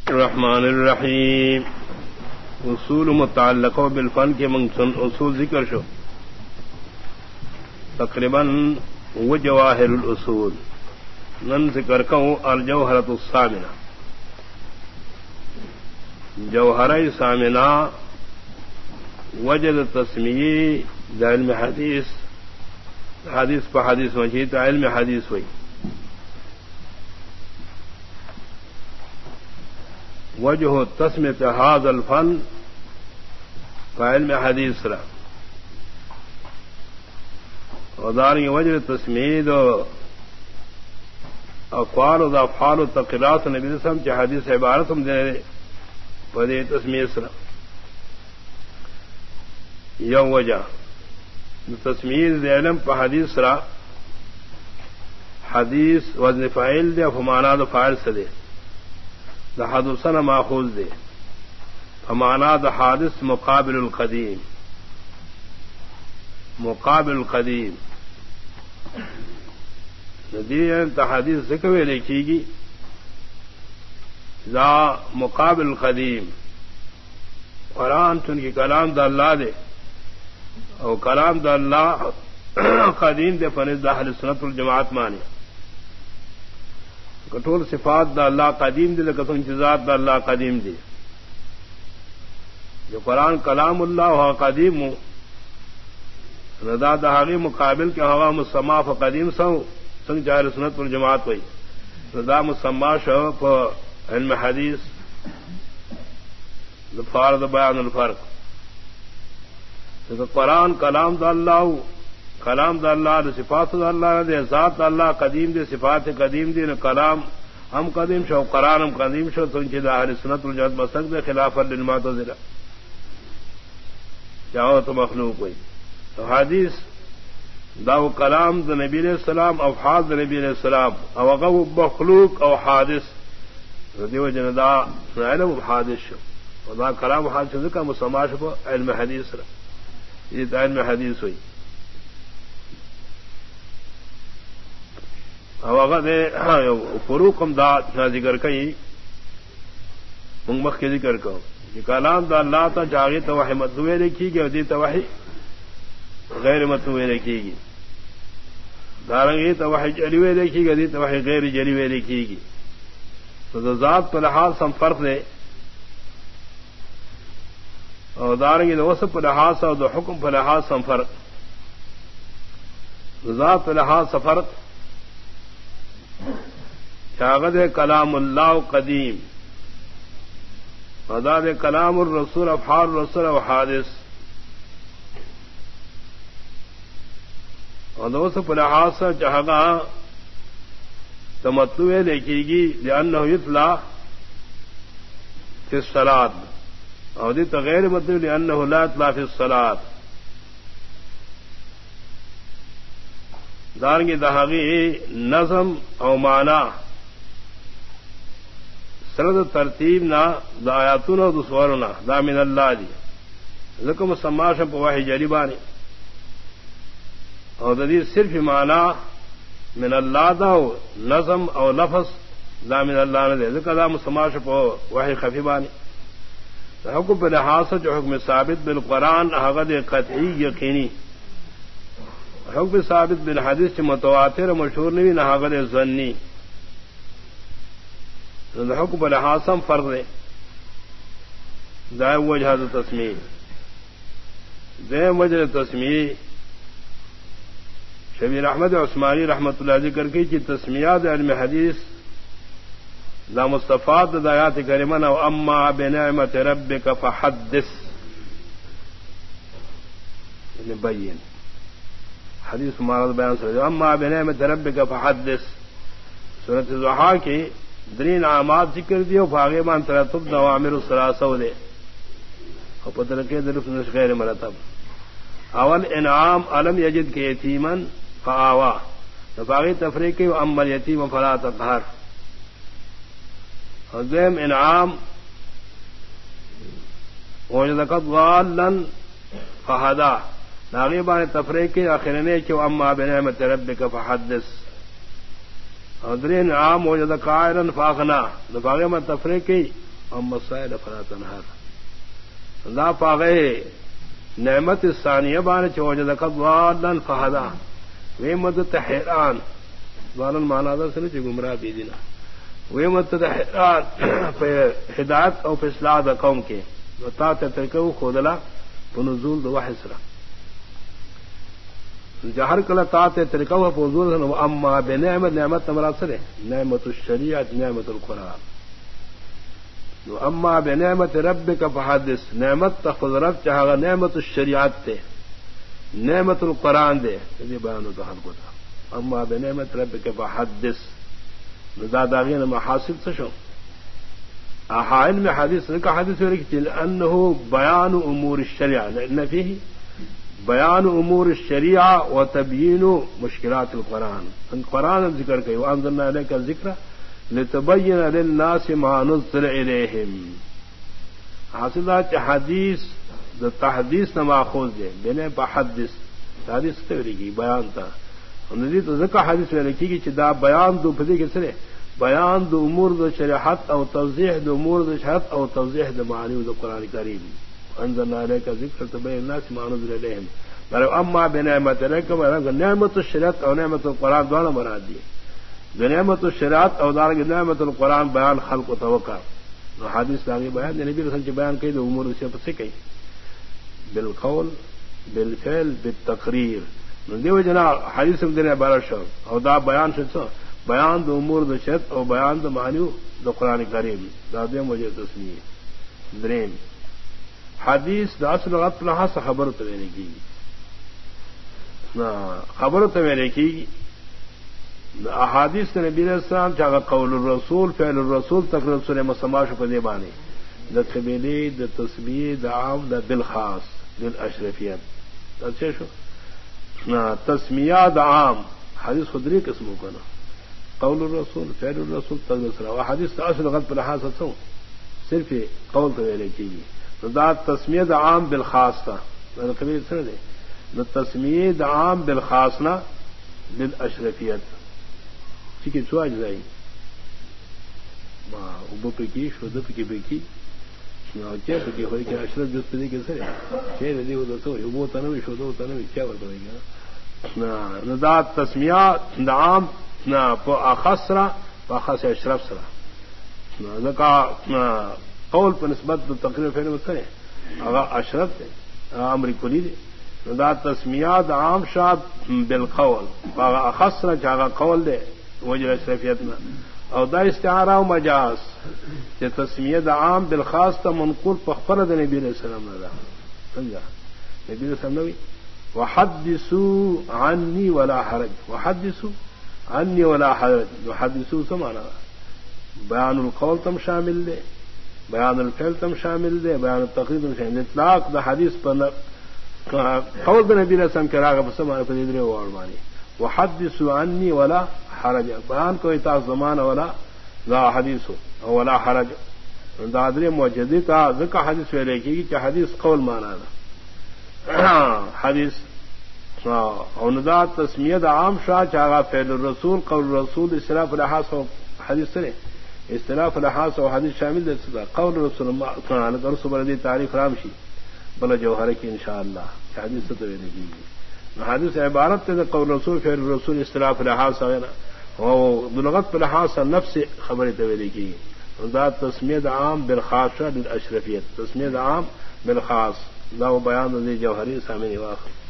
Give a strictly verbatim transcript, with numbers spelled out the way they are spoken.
الرحمن الرحیم اصول متعلق بالفن کے منسن اصول ذکر شو تقریباً وہ جواہر الاصول نن ذکر کہوں الجوہرۃ الثامنہ جوہرہ ثامنہ وجد تسمیہ دا علم حدیث حدیث پہ حدیث مجید علم حدیث ہوئی وجہ تسمیت هذا الفن فعلم حدیث را ودارنگی وجہ تسمید اقوال و افعال و تقرات نبی صلی اللہ علیہ وسلم چی حدیث عبارت ہم دے پدے تسمید سرا یو وجہ تسمید دے علم پا حدیث سرا حدیث وزن فائل دے فمانا دا فائل سے دے دا حدثنا ماخوذ دے فمانا دا حادث مقابل القدیم مقابل القدیم ندیم تا حدیث ذکر لکھی گی دا مقابل القدیم قرآن چونکہ کلام دا اللہ دے او کلام دا اللہ قدیم دے فنز دا اہل سنت والجماعت مانے کٹول صفات دا اللہ قدیم دے لکتوں انتظار دا اللہ قدیم دے جو قرآن کلام اللہ ہوا قدیم ہو ردا دہاغی مقابل کے ہوا مسما ف قدیم سو سنگ جاہر سنت والجماعت ہوئی ردا مسما شو ف علم حدیث فارد بیان الفرق قرآن کلام دا اللہ کلام دا اللہ دے صفات دا اللہ دے ذات دا اللہ قدیم دے صفات قدیم دے کلام ہم قدیم شو قرآن ہم قدیم شو سنچے دا اہل سنت والجماعت مسلک دے خلاف للمعتزلہ چاہو تو مخلوق ہوئی تو حدیث دا کلام دا نبی علیہ السلام او حاد دا نبی علیہ السلام او اغو مخلوق او حادث دیو جن دا علم حادث شو دا کلام حادث شو ذکر مسما شو علم حدیث را یہ دا علم حدیث ہوئی او اگر دے فروق ہم دا ذکر کئی منگمخ کے ذکر کہو کہ کلام دا اللہ تا جاگی تا وحی مطلوبے لکھی گی اور دی تا وحی غیر مطلوبے لکھی گی دارنگی تا وحی جلیوے لکھی گی اور دی تا وحی غیر جلیوے لکھی گی تو دا ذات پر لحاظ سم فرق دے اور دارنگی دا وصف پر لحاظ اور دا حکم پر لحاظ سم فرق دا ذات پر لحاظ سم فرق شاغد کلام اللہ قدیم اداد کلام الرسول افحار الرسول و حادث اور دوست پر لحاظ چاہگا تمتو لکھی گی لأنه یتلا فی الصلاة اور دی تغیر مطلب لأنه لا یتلا فی الصلاة دارنگی دہاغی نظم او معنی سرد ترتیب نا دا آیاتون او دسورنا دا من اللہ دی ذکر مسماشن پا واحی جریبانی او دا دی صرف معنی من اللہ دا او نظم او لفظ دا من اللہ نا دے ذکر دا مسماشن پا واحی خفیبانی حکم پر لحاظ جو حکم ثابت بالقرآن حقد قطعی یقینی حکم ثابت بالحدیث چ متواتر مشہور نہیں نہ حقد ظنی حکم بالحاسم فرق دے دائم وجہ تسمیہ دائم وجہ تسمیہ شبیر احمد عثمانی رحمت اللہ ذکر کی کہ تسمیات علم حدیث دا مصطفات دایات کریمن او اما بنعمت ربک فحدث بین حدیث مارد بیان سر اما بنعمت ربک فحدث سورۃ الضحیٰ کی درین عامات ذکر دیو فاغی مان ترتب نوامر الثلاثہ دے اور پتر کے درف نش غیر مرتب اول انعام علم یجد کے یتیمن فآوا فاغی تفریقی و اما الیتیم فلا تقہر اور دویم انعام وجدکت ضالا فہدا ناغیبان تفریقی آخرنے کی و اما بنعمت ربک فحدث اور درین عام وجد قائرا فاغنا دفاغی من تفریقی اما السائل فلا تنهر لا پاغه نعمت الثانیه باندې چې وجدک ضالا فهدا ویمد تحیران ضالن معنا دا سره چې گمراه بي دي نه ویمد تحیران په هدایت او په اصلاح د قوم کې وتا ته ترکو خودلا په نزول د وحی سره جہر کلا تا ته ترکو په نزول نو اما بنعمت نعمت مراد سره نعمت الشریعه نعمت القرآن اما بنعمت ربک فحدث نعمت تخذرت چاہا نعمت الشریعت تے نعمت القرآن دے یہ بیان تو حل کو تھا اما بنعمت ربک فحدث داداغین محاصل سشو احائن میں حدیث نے کہا حدیث میں لکھتی انه بیان امور الشریعہ لان فيه بیان امور الشریعہ وتبیین مشکلات القرآن قرآن ذکر کہ وانزلنا الیک الذکر لتبین للناس ما نزل الیہم حاصلات حدیث دا تحدیث نہ ماخوذ دے بنے بحدث حدیث تیری کی بیان تھا ندی تو ذکر حدیث میں لکھی کہ دا بیان دو پھدی کے سرے بیان دو امور دو شریعت او توضیح دو امور دو شریعت او توضیح دو معانی دو قرآن کریم انزلنا الیک ذکر تبین للناس ما نزل الیہم بلو اما بنعمت الیک نعمت الشریعت او نعمت القرآن دونوں مراد دی نعمت الشریعت او دار نعمت القرآن بیان خلق و توقع حدیث داغی بیان نبی رسول اللہ بیان کئی دو امور سے پس کئی بالقول بالفعل بالتقریر دیو جنا حدیث میں دینے عبارت شو او دا بیان شو بیان دو امور دو شریعت او بیان دو معنی دو قرآن کریم دا دیم وجہ تسمیہ درین حدیث دا اصل غط لہا سے خبر تو میں نے کی خبر تو میں نے کی احادیث کے نبی علیہ السلام چاہا قول الرسول فعل الرسول تقریر رسول مسماش کو دے بانے دا قبیلی دا تسبیح دا عام دا بالخاص بالاشرفیت اچھے شو تسمیہ دا عام حدیث خدری قسموں کا نا قول الرسول فعل الرسول تقریر رسول حدیث تا اصل غلط پر لحاظ ہوں صرف قول تو ویلے کی دا تسمیہ دا عام بالخاص تھا قبیل سن دے دا تسمیہ دا عام بالخاص نا بالاشرفیت ٹھیک چو آج جائی ابو پکی شود پکی پکی چھ پکی ہوئی کیا اشرف جس پہ کے سر چھ ندی ہو تو ابو تنوی شود تنوی کیا بتائے گا ندات تسمیہ دعام نہ خسرا خاص اشرف سرا کا قول پر نسبت تقریر فیل میں کریں اگر اشرف دے امر کلی دے ندات تسمیہ دعام شاد بالقول خسرا جاگا قول دے وجہ اشرفیت میں او دا استعارہ و مجاز کہ تسمیہ دا عام بالخاص تا منقول پخفر دا نبی علیہ السلام دا سمجھا نبی علیہ السلام نوی وحدثوا عنی ولا حرج وحدثوا عنی ولا حرج وحدثوا سمانا بیان القول تم شامل دے بیان الفعل تم شامل دے بیان التقریر تم شامل دے اطلاق دا حدیث پر قول دا نبی علیہ السلام کے راغب سمانا پر ادرے وارمانی وحدثوا عنی ولا حرج بیان کو اتاز زمان ولا لا حدیث ولا حرج دادری موجودی تا ذکر حدیث ویلے کی کہ حدیث قول مانا دا حدیث او ندات تسمیہ دا عام شاہ چاہا فعل الرسول قول الرسول اصطلاف الحاس و حدیث سرے اصطلاف الحاس و حدیث شامل دے سکتا قول رسول اللہ رسول بردی تعریف رامشی بلا جوہر کی انشاءاللہ حدیث ستو ویلے کی حدیث عبارت تے قول رسول فعل الرسول اصطلاف الحاس وغیرہ بلغت بالحاص نفس خبر تویلی کی ذات تسمیہ عام بالخاص للاشرفیت تسمیہ عام بالخاص لا بیان ذی جوہری سامنے واخر